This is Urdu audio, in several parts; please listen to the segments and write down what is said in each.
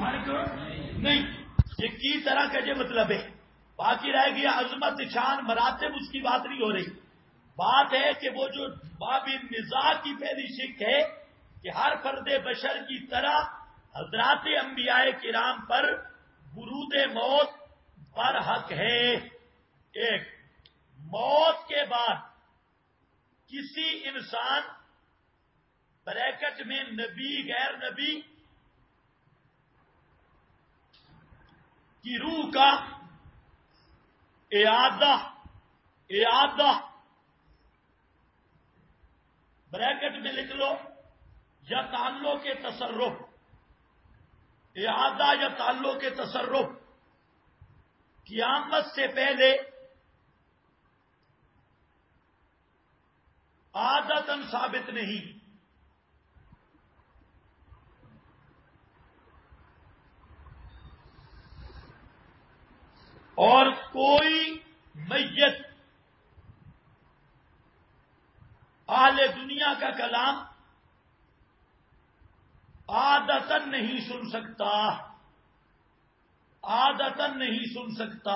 نہیں، یہ کی طرح کا یہ مطلب ہے. باقی رہ گیا عظمت شان مراتب، اس کی بات نہیں ہو رہی. بات ہے کہ وہ جو باب نزاع کی پہلی شک ہے کہ ہر فرد بشر کی طرح حضرات انبیاء کرام پر برود موت پر حق ہے. ایک، موت کے بعد کسی انسان بریکٹ میں نبی غیر نبی کی روح کا اعادہ بریکٹ میں لکھ لو، یا تعلق کے تصرف، اعادہ یا تعلق کے تصرف قیامت سے پہلے عادتاً ثابت نہیں. اور کوئی میت اہل دنیا کا کلام عادتاً نہیں سن سکتا، عادتاً نہیں سن سکتا.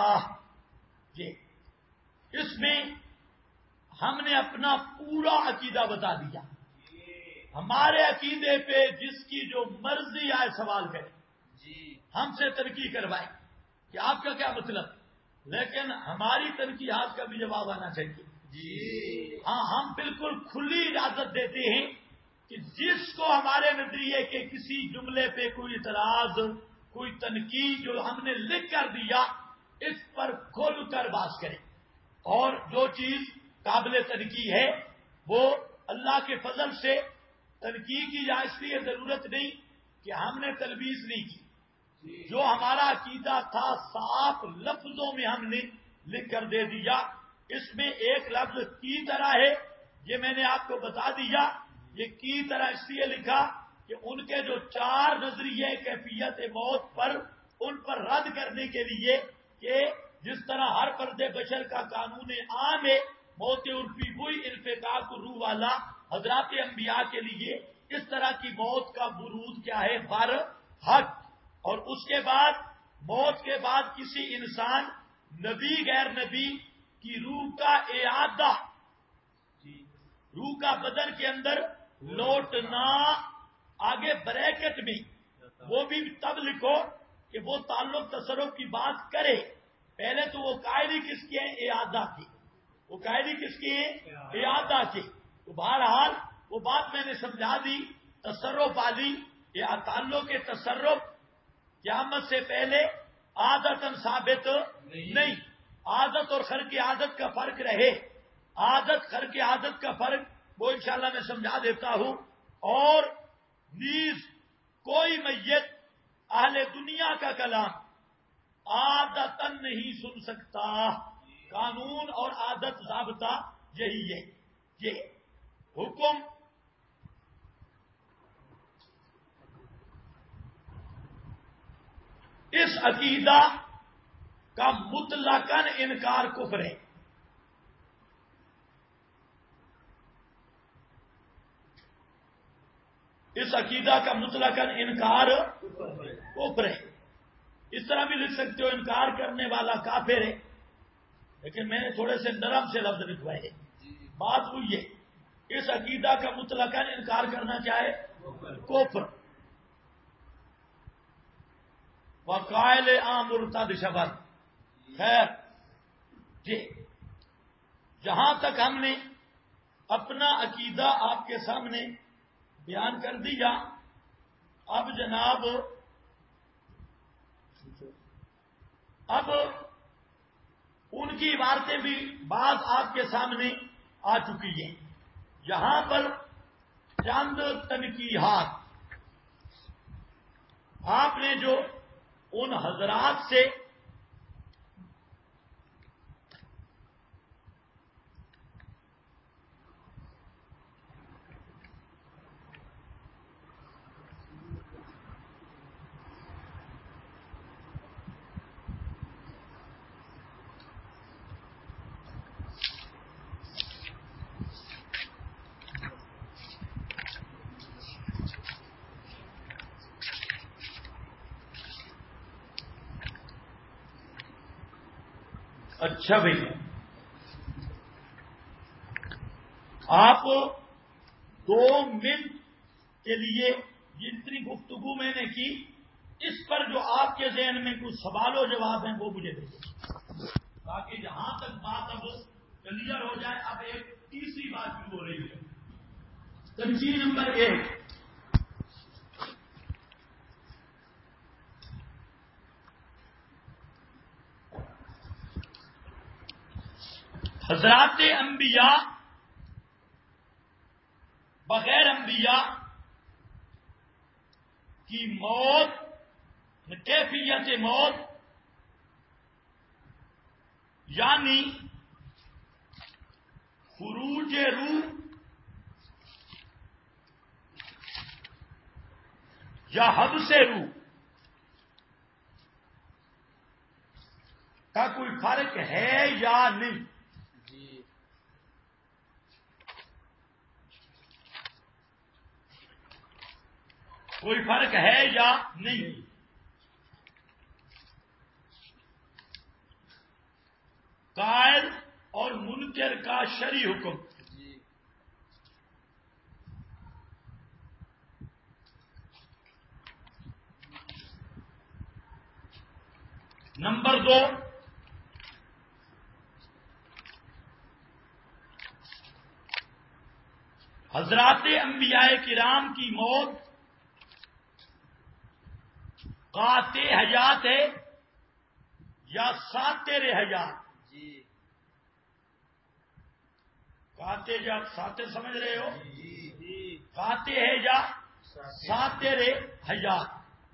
یہ اس میں ہم نے اپنا پورا عقیدہ بتا دیا. ہمارے عقیدے پہ جس کی جو مرضی آئے سوال کرے، ہم سے تنقید کروائے کہ آپ کا کیا مطلب، لیکن ہماری تنقیدات کا بھی جواب آنا چاہیے. ہاں، ہم بالکل کھلی اجازت دیتے ہیں کہ جس کو ہمارے نظریے کے کسی جملے پہ کوئی اعتراض، کوئی تنقید جو ہم نے لکھ کر دیا، اس پر کھل کر بات کرے. اور جو چیز قابل تنقید ہے وہ اللہ کے فضل سے تنقید کی جائے، اس لیے ضرورت نہیں کہ ہم نے تلبیس نہیں کی. جو ہمارا عقیدہ تھا صاف لفظوں میں ہم نے لکھ کر دے دیا. اس میں ایک لفظ کی طرح ہے، یہ میں نے آپ کو بتا دیا. یہ کی طرح اس لیے لکھا کہ ان کے جو 4 نظریے کیفیت موت پر، ان پر رد کرنے کے لیے کہ جس طرح ہر فرد بشر کا قانون عام ہے موت عرفی ہوئی انفقاق روح والا حضرات انبیاء کے لیے، اس طرح کی موت کا برود کیا ہے، بر حق. اور اس کے بعد موت کے بعد کسی انسان نبی غیر نبی کی روح کا اعادہ، روح کا بدن کے اندر لوٹنا، آگے بریکٹ میں وہ بھی تب لکھو کہ وہ تعلق تصرف کی بات کرے. پہلے تو وہ قائدی کس کے ہیں، اعادہ کی. وہ قائدی کس کے ہیں، اعادہ کی. تو بہرحال وہ بات میں نے سمجھا دی. تصرف والی یا تعلق کے تصرف قیامت سے پہلے عادتاً ثابت نہیں. عادت اور خرق عادت کا فرق رہے، عادت خرق عادت کا فرق وہ انشاءاللہ میں سمجھا دیتا ہوں. اور نیز کوئی میت اہل دنیا کا کلام عادتاً نہیں سن سکتا. قانون اور عادت ضابطہ یہی ہے. یہ حکم اس عقیدہ کا مطلقاً انکار کفر ہے. اس عقیدہ کا مطلقاً انکار کفر ہے. اس طرح بھی لکھ سکتے ہو انکار کرنے والا کافر ہے، لیکن میں نے تھوڑے سے نرم سے لفظ لکھوائے. بات ہوئی ہے اس عقیدہ کا مطلقاً انکار کرنا چاہے کفر. وقائل عام مرتد شبر. خیر جی، جہاں تک ہم نے اپنا عقیدہ آپ کے سامنے بیان کر دیا، اب جناب اب ان کی عبارتیں بھی بعض آپ کے سامنے آ چکی ہیں. یہاں پر چند تنقیحات آپ نے جو ان حضرات سے اچھا بھائی، آپ 2 منٹ کے لیے جتنی گفتگو میں نے کی اس پر جو آپ کے ذہن میں کچھ سوال و جواب ہیں وہ مجھے دیں، تاکہ جہاں تک بات اب کلیئر ہو جائے۔ اب ایک تیسری بات بھی ہو رہی ہے، تنظیم نمبر 1، حضرات انبیاء بغیر انبیاء کی موت، کیفیت موت یعنی خروج روح یا حبس روح کا کوئی فرق ہے یا نہیں؟ کوئی فرق ہے یا نہیں؟ قائل اور منکر کا شرعی حکم۔ نمبر 2، حضرات انبیاء کرام کی موت قاطع حیات ہے یا ساتر حیات؟ قاطع یا ساتر سمجھ رہے ہو؟ قاطع ہے یا ساتر حیات؟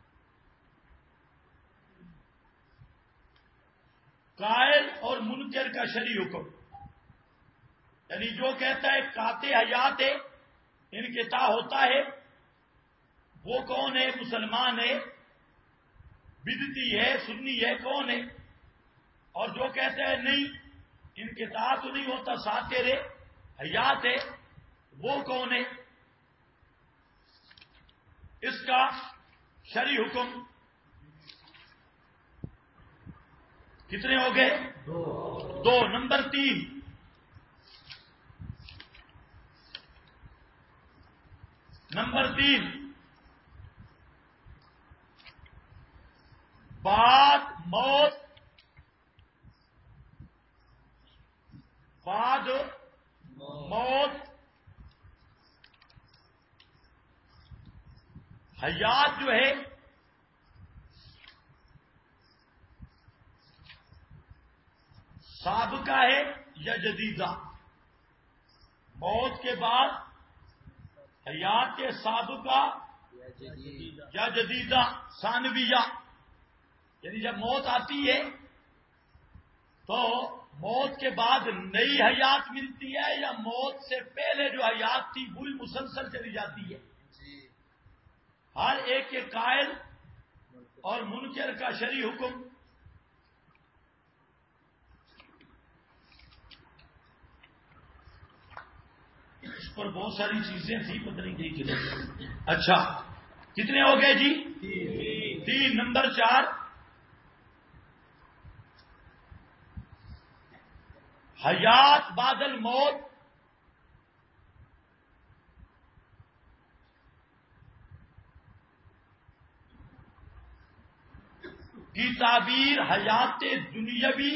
قائل اور منکر کا شرعی حکم، یعنی جو کہتا ہے قاطع حیات ہے، انقطاع ہوتا ہے، وہ کون ہے؟ مسلمان ہے، بدعتی ہے، سنی ہے، کون ہے؟ اور جو کہتا ہے نہیں انقطاع تو نہیں ہوتا، ساتر حیات ہے، وہ کون ہے؟ اس کا شرعی حکم کتنے ہو گئے؟ 2۔ نمبر 3، بعد موت حیات جو ہے سابقہ ہے یا جدیدہ؟ موت کے بعد حیات کے سابقہ یا جدیدہ؟ ثانویہ، یعنی جب موت آتی ہے تو موت کے بعد نئی حیات ملتی ہے یا موت سے پہلے جو حیات تھی وہی مسلسل چلی جاتی ہے؟ ہر ایک کے قائل اور منکر کا شرعی حکم۔ اس پر بہت ساری چیزیں تھیں، پتہ نہیں کہیں چلے۔ اچھا کتنے ہو گئے جی؟ 3۔ نمبر 4، حیات بعد الموت کی تعبیر حیات دنیاوی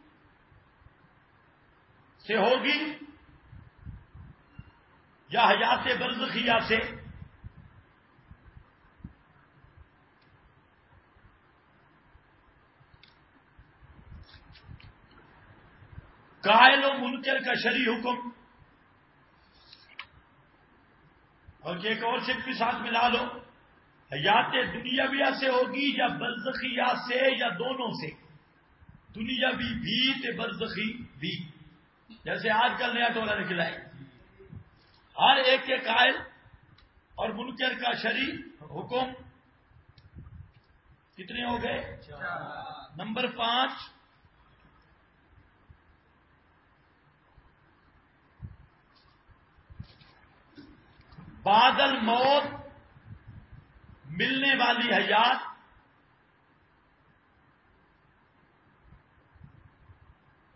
سے ہوگی یا حیات برزخیہ سے؟ قائل و منکر کا شرعی حکم، اور ایک اور صرف بھی ساتھ ملا لو، حیات دنیاویہ سے ہوگی یا برزخیہ سے یا دونوں سے؟ دنیاوی بھی تے برزخی بھی، جیسے آج کل نیا ٹولہ نکلا ہے۔ ہر ایک کے قائل اور منکر کا شرعی حکم کتنے ہو گئے؟ 4۔ نمبر 5، بعد الموت ملنے والی حیات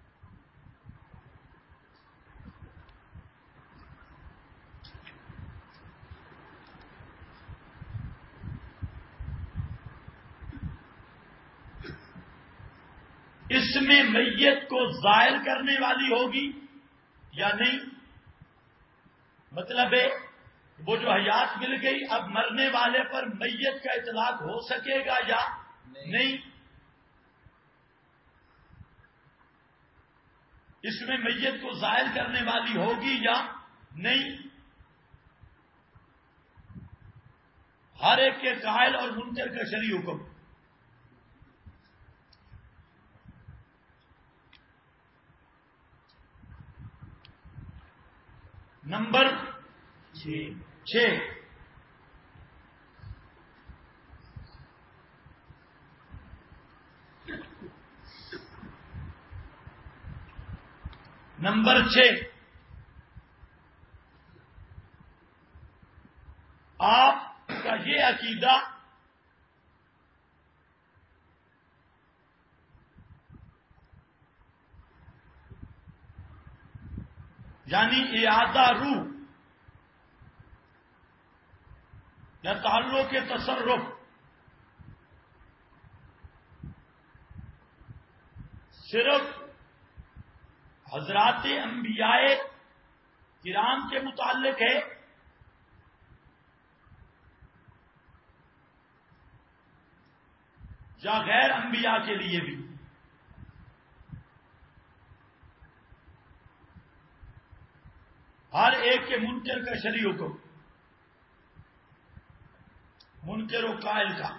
اس میں میت کو زائل کرنے والی ہوگی یا نہیں؟ مطلب ہے وہ جو حیات مل گئی، اب مرنے والے پر میت کا اطلاق ہو سکے گا یا نہیں؟ اس میں میت کو زائل کرنے والی ہوگی یا نہیں؟ ہر ایک کے قائل اور منکر کا شرعی حکم۔ نمبر 6، نمبر 6، آپ کا یہ عقیدہ یعنی اعادہ روح یا تعلق کے تصرف صرف حضرات انبیاء کرام کے متعلق ہے یا غیر انبیاء کے لیے بھی؟ ہر ایک کے منکر کا شرعی حکم، منکر و قائل کا۔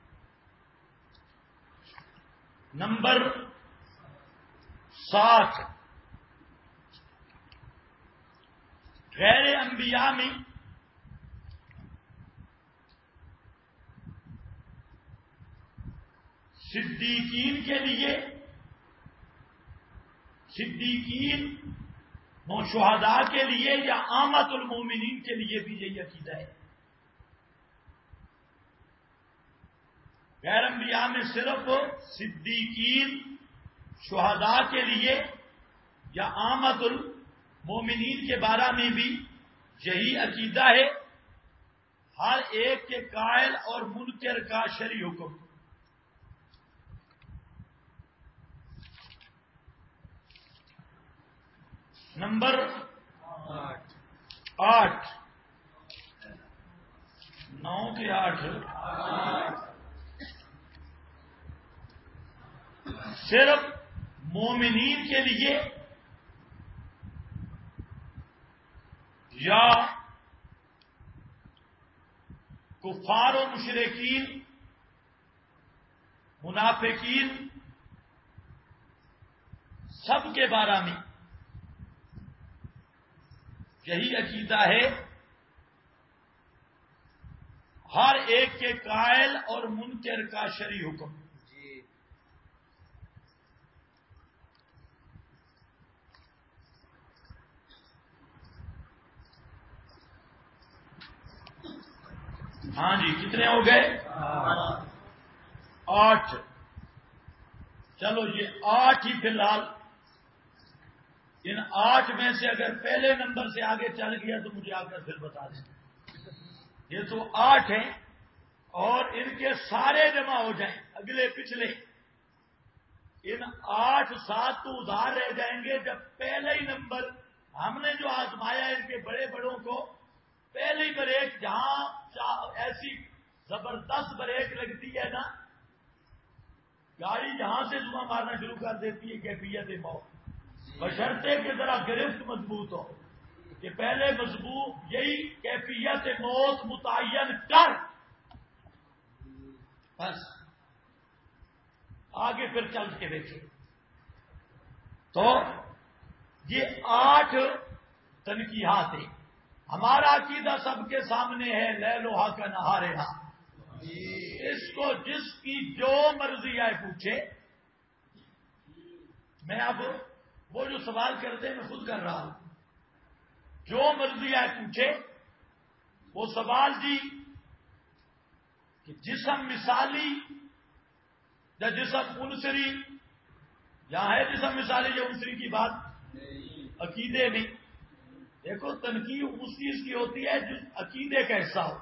نمبر 7، غیر انبیاء میں صدیقین کے لیے، صدیقین و شہداء کے لیے یا عامت المومنین کے لیے بھی یہی عقیدہ ہے؟ غیر انبیاء میں صرف صدیقین شہداء کے لیے یا عامت المومنین کے بارے میں بھی یہی عقیدہ ہے؟ ہر ایک کے قائل اور منکر کا شرعی حکم۔ نمبر 8، 9 کے 8، صرف مومنین کے لیے یا کفار و مشرکین، منافقین سب کے بارے میں یہی عقیدہ ہے؟ ہر ایک کے قائل اور منکر کا شرعی حکم۔ ہاں جی، کتنے ہو گئے؟ 8۔ چلو یہ 8 ہی فی الحال، ان 8 میں سے اگر پہلے نمبر سے آگے چل گیا تو مجھے آ کر پھر بتا دیں۔ یہ تو 8 ہیں اور ان کے سارے جمع ہو جائیں اگلے پچھلے، ان 8 7 تو ادھار رہ جائیں گے جب پہلے ہی نمبر ہم نے جو آزمایا ان کے بڑے بڑوں کو، پہلی بریک جہاں ایسی زبردست بریک لگتی ہے نا، گاڑی جہاں سے دھواں مارنا شروع کر دیتی ہے کیفیت موت، بشرطے کہ ذرا گرفت مضبوط ہو کہ پہلے مضبوط یہی کیفیت موت متعین کر، بس آگے پھر چل کے دیکھیں۔ تو یہ 8 تنقیحات ہیں۔ ہمارا عقیدہ سب کے سامنے ہے، لیلوہا کا نہارہا، اس کو جس کی جو مرضی آئے پوچھے۔ میں اب وہ جو سوال کرتے ہیں میں خود کر رہا ہوں، جو مرضی آئے پوچھے وہ سوال جی کہ جسم مثالی یا جسم عنصری، یہاں ہے جسم مثالی یا عنصری کی بات عقیدے میں؟ دیکھو تنقید اس چیز کی ہوتی ہے جس عقیدے کا حصہ ہو۔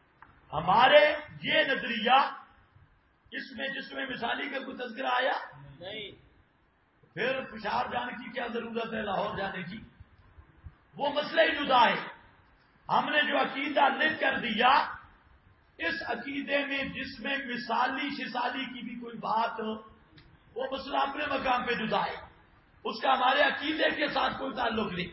ہمارے یہ نظریہ اس میں جس میں مثالی کا کوئی تذکرہ آیا نہیں. پھر پشاور جانے کی کیا ضرورت ہے، لاہور جانے کی؟ وہ مسئلہ ہی جدا ہے. ہم نے جو عقیدہ لکھ کر دیا، اس عقیدے میں جس میں مثالی شسالی کی بھی کوئی بات ہو، وہ مسئلہ اپنے مقام پہ جدا ہے، اس کا ہمارے عقیدے کے ساتھ کوئی تعلق نہیں.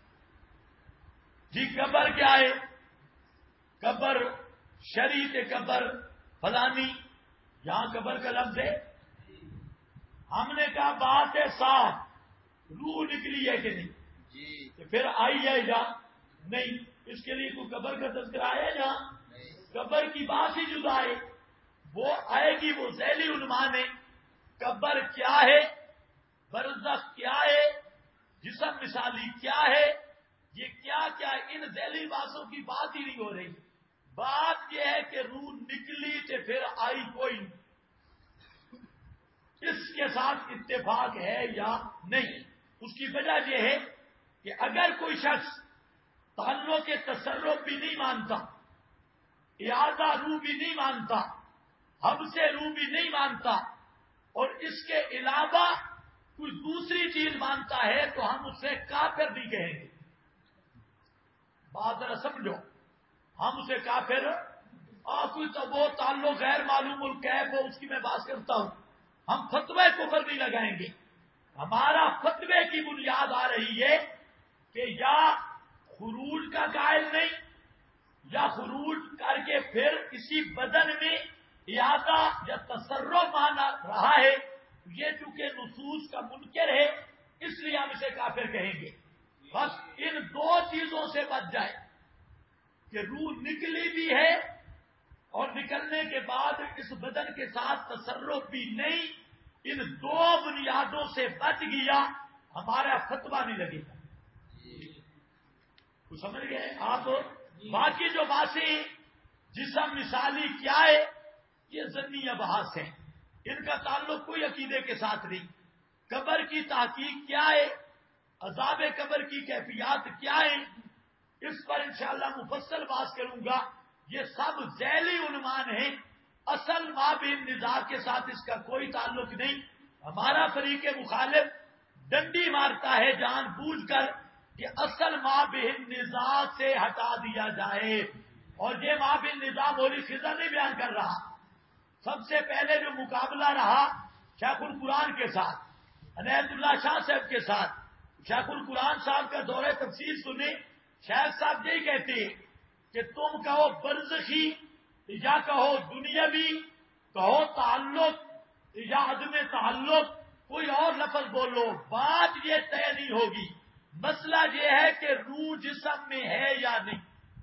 جی قبر کیا ہے؟ قبر شریعت قبر فلانی، یہاں قبر کا لفظ ہے. ہم نے کہا بات ہے صاف، روح نکلی ہے کہ نہیں؟ جی. تو پھر آئی ہے یا نہیں؟ اس کے لیے کوئی قبر کا تذکرہ ہے یا قبر کی بات ہی جدا ہے. وہ آئے گی، وہ ذیلی عنوان ہے. قبر کیا ہے، برزخ کیا ہے، جسم مثالی کیا ہے، یہ کیا کیا، ان ذیلی باتوں کی بات ہی نہیں ہو رہی. بات یہ ہے کہ روح نکلی تو پھر آئی کوئی نہیں. اس کے ساتھ اتفاق ہے یا نہیں؟ اس کی وجہ یہ ہے کہ اگر کوئی شخص تعلق کے تصرف بھی نہیں مانتا، اعادہ روح بھی نہیں مانتا، ہم سے روح بھی نہیں مانتا، اور اس کے علاوہ کوئی دوسری چیز مانتا ہے تو ہم اسے کافر نہیں کہیں گے. بات ذرا سمجھو، ہم اسے کافر کوئی تو وہ تعلق غیر معلوم الکیف ہو، اس کی میں بات کرتا ہوں، ہم فتوے کفر نہیں لگائیں گے. ہمارا فتوے کی بنیاد آ رہی ہے کہ یا خروج کا قائل نہیں، یا خروج کر کے پھر اسی بدن میں اعادہ یا تصرف مانا رہا ہے، یہ چونکہ نصوص کا منکر ہے اس لیے ہم اسے کافر کہیں گے. بس ان دو چیزوں سے بچ جائے کہ روح نکلی بھی ہے اور نکلنے کے بعد اس بدن کے ساتھ تصرف بھی نہیں، ان دو بنیادوں سے بچ گیا، ہمارا فتویٰ نہیں لگے گا. کچھ سمجھ گئے آپ؟ باقی جو باتیں جسم مثالی کیا ہے، یہ ضمنی ابحاث ہیں، ان کا تعلق کوئی عقیدے کے ساتھ نہیں. قبر کی تحقیق کیا ہے، عذاب قبر کی کیفیات کیا ہے، اس پر انشاءاللہ مفصل بات کروں گا. یہ سب ذیلی عنوان ہیں، اصل مابین نزاع کے ساتھ اس کا کوئی تعلق نہیں. ہمارا فریق مخالف ڈنڈی مارتا ہے جان بوجھ کر کہ اصل مابین نزاع سے ہٹا دیا جائے، اور یہ مابین نزاع مولی خضر نہیں بیان کر رہا. سب سے پہلے جو مقابلہ رہا شیخ القرآن کے ساتھ، عنایت اللہ شاہ صاحب کے ساتھ، شیخ القرآن صاحب کا دورہ تفسیر سنے. شیخ صاحب یہی کہتے ہیں کہ تم کہو برزخی یا کہو دنیاوی، کہو تعلق یا عدم تعلق، کوئی اور لفظ بولو، بات یہ طے نہیں ہوگی. مسئلہ یہ ہے کہ روح جسم میں ہے یا نہیں،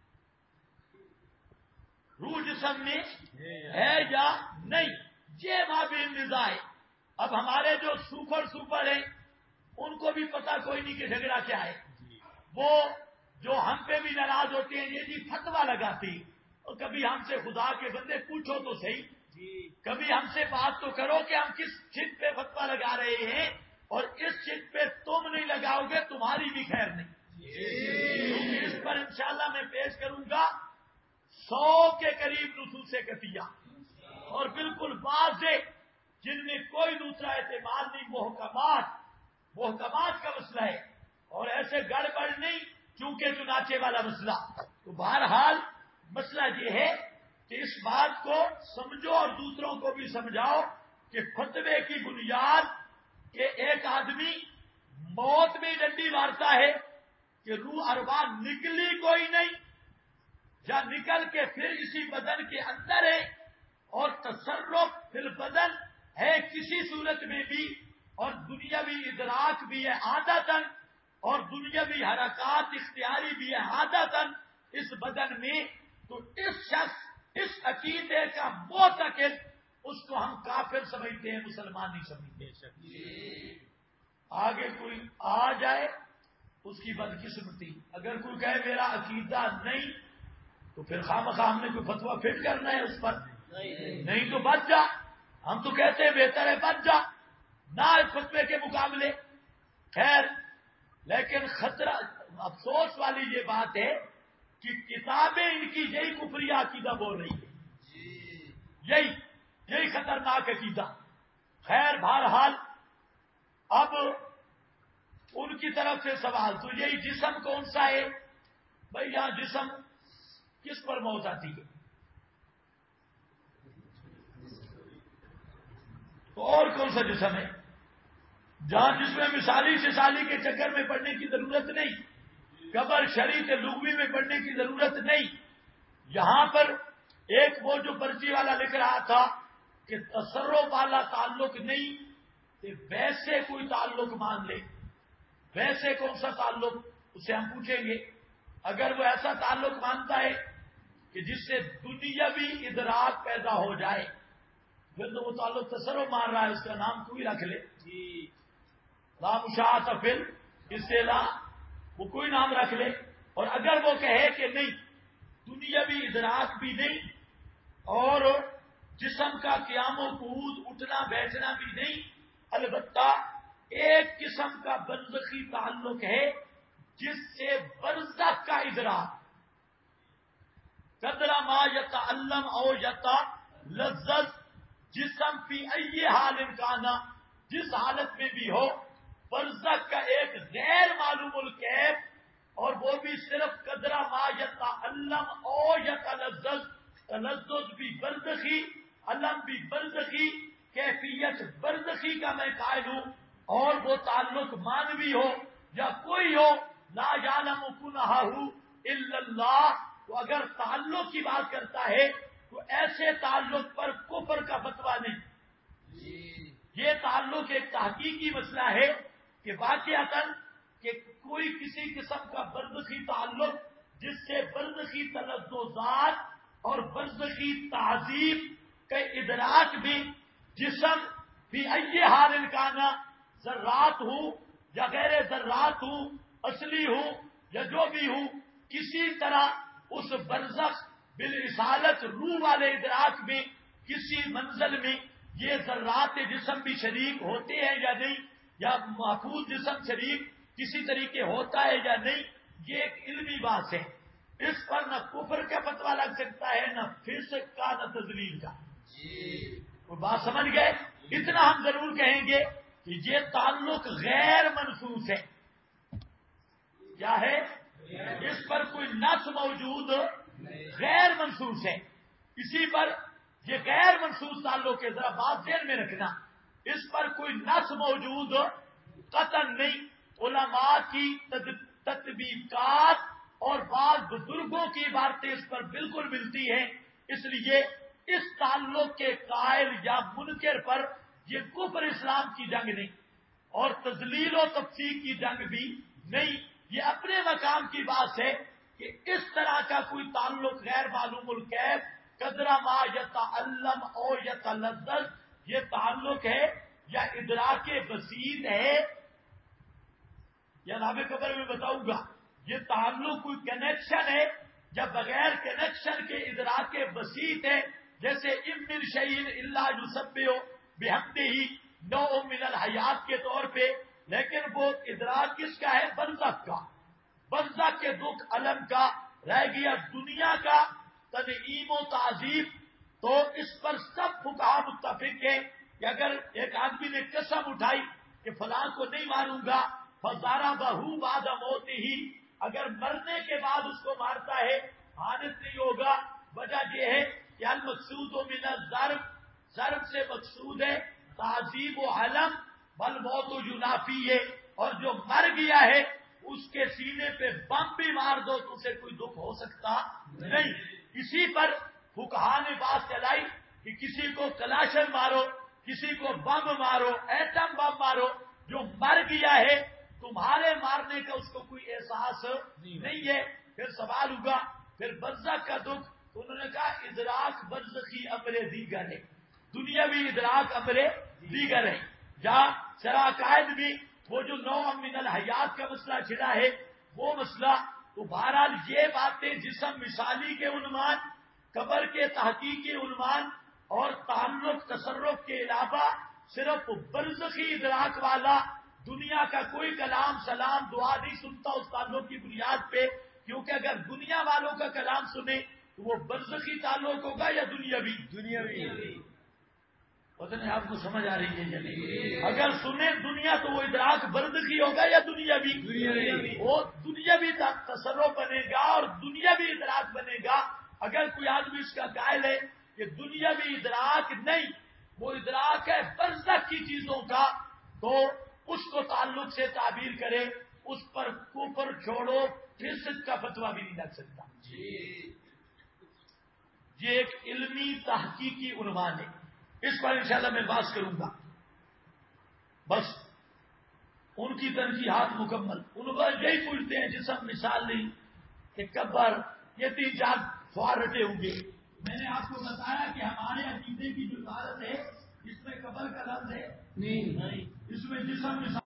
روح جسم میں ہے یا نہیں، یہ مابین نزاع ہے. اب ہمارے جو سپر ہیں ان کو بھی پتا کوئی نہیں کہ جھگڑا کیا ہے. وہ جو ہم پہ بھی ناراض ہوتے ہیں، یہ جی فتویٰ لگاتی، اور کبھی ہم سے خدا کے بندے پوچھو تو صحیح، کبھی ہم سے بات تو کرو کہ ہم کس چیز پہ فتویٰ لگا رہے ہیں، اور اس چیز پہ تم نہیں لگاؤ گے تمہاری بھی خیر نہیں. کیونکہ اس پر انشاءاللہ میں پیش کروں گا 100 کے قریب نصوص قطعیہ، اور بالکل واضح، جن میں کوئی دوسرا اعتماد نہیں. محکمات کا مسئلہ ہے، اور ایسے گڑبڑ نہیں چونکہ چنانچے والا مسئلہ. تو بہرحال مسئلہ یہ ہے کہ اس بات کو سمجھو اور دوسروں کو بھی سمجھاؤ کہ فتوے کی بنیاد کہ ایک آدمی موت میں ڈنڈی مارتا ہے کہ روح ارواح نکلی کوئی نہیں، یا نکل کے پھر اسی بدن کے اندر ہے، اور تصرف فی البدن ہے کسی صورت میں بھی، اور دنیاوی ادراک بھی ہے عادتاً، اور دنیاوی حرکات اختیاری بھی ہے عادتاً اس بدن میں. تو اس شخص، اس عقیدے کا معتقد، اس کو ہم کافر سمجھتے ہیں، مسلمان نہیں سمجھتے. آگے کوئی آ جائے اس کی بدقسمتی. اگر کوئی کہے میرا عقیدہ نہیں، تو پھر خواہ ہم نے کوئی فتویٰ فٹ کرنا ہے اس پر، نہیں تو بچ جا. ہم تو کہتے ہیں بہتر ہے بچ جا نہ اس فتوے کے مقابلے. خیر، لیکن خطرہ، افسوس والی یہ بات ہے کہ کتابیں ان کی یہی کفری عقیدہ بول رہی ہے، یہی خطرناک عقیدہ. خیر بہرحال اب ان کی طرف سے سوال، تو یہی جسم کون سا ہے؟ بھائی یہاں جسم کس پر موت آتی ہے؟ تو اور کون سا جسم ہے جہاں جس میں مثالی شسالی کے چکر میں پڑنے کی ضرورت نہیں، قبر شریف لغوی میں پڑھنے کی ضرورت نہیں؟ یہاں پر ایک وہ جو پرچی والا لکھ رہا تھا کہ تصرف والا تعلق نہیں، کہ ویسے کوئی تعلق مان لے، ویسے کون سا تعلق؟ اسے ہم پوچھیں گے۔ اگر وہ ایسا تعلق مانتا ہے کہ جس سے دنیاوی ادراک پیدا ہو جائے، پھر تو وہ تعلق تصرف مان رہا ہے، اس کا نام کوئی رکھ لے، لا مشاہت فل اس سے لا، وہ کوئی نام رکھ لے۔ اور اگر وہ کہے کہ نہیں، دنیاوی ادراک بھی نہیں اور جسم کا قیام و قعود اٹھنا بیٹھنا بھی نہیں، البتہ ایک قسم کا برزخی تعلق ہے جس سے برزخ کا ادراک، قدر ما یتعلم او یتلذذ، جسم فی ای حال امکانا، جس حالت میں بھی ہو، برزخ کا ایک غیر معلوم الکیف، اور وہ بھی صرف قدر ما یتعلم او یتلذذ، تلذذ بھی برزخی، علم بھی برزخی، کیفیت برزخی کا میں قائل ہوں، اور وہ تعلق مانوی ہو یا کوئی ہو، لا یعلم کنہہ الا اللہ، تو اگر تعلق کی بات کرتا ہے تو ایسے تعلق پر کفر کا فتویٰ نہیں۔ یہ تعلق ایک تحقیقی مسئلہ ہے کہ واقعتاً کہ کوئی کسی قسم کا برزخی تعلق جس سے برزخی تلذذات اور برزخی تعذیب کے ادراک بھی جسم بھی ای حال امکانا، ذرات ہوں یا غیر ذرات ہوں، اصلی ہوں یا جو بھی ہوں، کسی طرح اس برزخ بالرسالت روح والے ادراک میں کسی منزل میں یہ ذرات جسم بھی شریک ہوتے ہیں یا نہیں، یا محفوظ جسم شریک کسی طریقے ہوتا ہے یا نہیں، یہ ایک علمی بات ہے۔ اس پر نہ کفر کا فتویٰ لگ سکتا ہے، نہ فسق کا، نہ تذلیل کا۔ کوئی بات سمجھ گئے؟ اتنا ہم ضرور کہیں گے کہ یہ تعلق غیر منصوص ہے۔ کیا ہے؟ اس پر کوئی نص موجود غیر منصوص ہے، اسی پر یہ غیر منصوص تعلق ہے، ذرا بات ذہن میں رکھنا، اس پر کوئی نص موجود قطعاً نہیں۔ علماء کی تطبیقات اور بعض بزرگوں کی عبارتیں اس پر بالکل ملتی ہیں، اس لیے اس تعلق کے قائل یا منکر پر یہ کفر اسلام کی جنگ نہیں اور تذلیل و تفسیق کی جنگ بھی نہیں، یہ اپنے مقام کی بات ہے کہ اس طرح کا کوئی تعلق غیر معلوم الکیف، قدر ما یتعلم او یتلذذ، یہ تعلق ہے یا ادراک بسیط ہے، یا نام قبر میں بتاؤں گا، یہ تعلق کوئی کنیکشن ہے یا بغیر کنیکشن کے ادراک بسیط ہے، جیسے ام من شیء الا یسبح بحمدہ نوع من الحیات کے طور پہ، لیکن وہ ادراک کس کا ہے؟ برزخ کا، برزخ کے دکھ علم کا، رہ گیا دنیا کا تنعیم و تعذیب۔ تو اس پر سب فقہا متفق ہے کہ اگر ایک آدمی نے قسم اٹھائی کہ فلاں کو نہیں ماروں گا، فزارہ بہو بعد موت ہی، اگر مرنے کے بعد اس کو مارتا ہے حادث نہیں ہوگا۔ وجہ یہ ہے کہ المقصود من الضرب، ضرب سے مقصود ہے تعذیب و علم، بل موت و ینافی ہے، اور جو مر گیا ہے اس کے سینے پہ بم بھی مار دو تو اسے کوئی دکھ ہو سکتا نہیں۔ اسی پر فقہا نے بات چلائی کہ کسی کو کلاشن مارو، کسی کو بم مارو، ایٹم بم مارو، جو مر گیا ہے تمہارے مارنے کا اس کو کوئی احساس نہیں ہے۔ پھر سوال ہوگا پھر برزخ کا دکھ، تو انہوں نے کہا ادراک برزخی امر دیگر ہے، دنیاوی ادراک امر دیگر ہے۔ یا شرائع بھی وہ جو نوع من الحیات کا مسئلہ چھڑا ہے وہ مسئلہ، تو بہرحال یہ باتیں جسم مثالی کے عنوان، قبر کے تحقیقی عنوان اور تعلق تصرف کے علاوہ صرف برزخی ادراک والا دنیا کا کوئی کلام سلام دعا نہیں سنتا اس تعلق کی بنیاد پہ، کیونکہ اگر دنیا والوں کا کلام سنے تو وہ برزخی تعلق ہوگا یا دنیاوی؟ اتنے آپ کو سمجھ آ رہی ہے یا نہیں؟ اگر سنیں دنیا تو وہ ادراک بردخی ہوگا یا دنیاوی؟ وہ دنیاوی تصرف بنے گا اور دنیاوی ادراک بنے گا. اگر کوئی آدمی اس کا قائل ہے کہ دنیاوی ادراک نہیں، وہ ادراک ہے برزخ کی چیزوں کا، تو اس کو تعلق سے تعبیر کرے، اس پر کفر چھوڑو، فسق کا فتویٰ بھی نہیں لگ سکتا. یہ ایک علمی تحقیقی عنوان ہے، اس پر انشاءاللہ میں بات کروں گا. بس ان کی تنقیحات مکمل، ان پر یہی پوچھتے ہیں جسم مثال نہیں کہ قبر، یہ 3-4 سوال رٹے ہوں گے. میں نے آپ کو بتایا کہ ہمارے عقیدے کی جو عبارت ہے اس میں قبر کا لفظ ہے نہیں، اس میں جسم مثال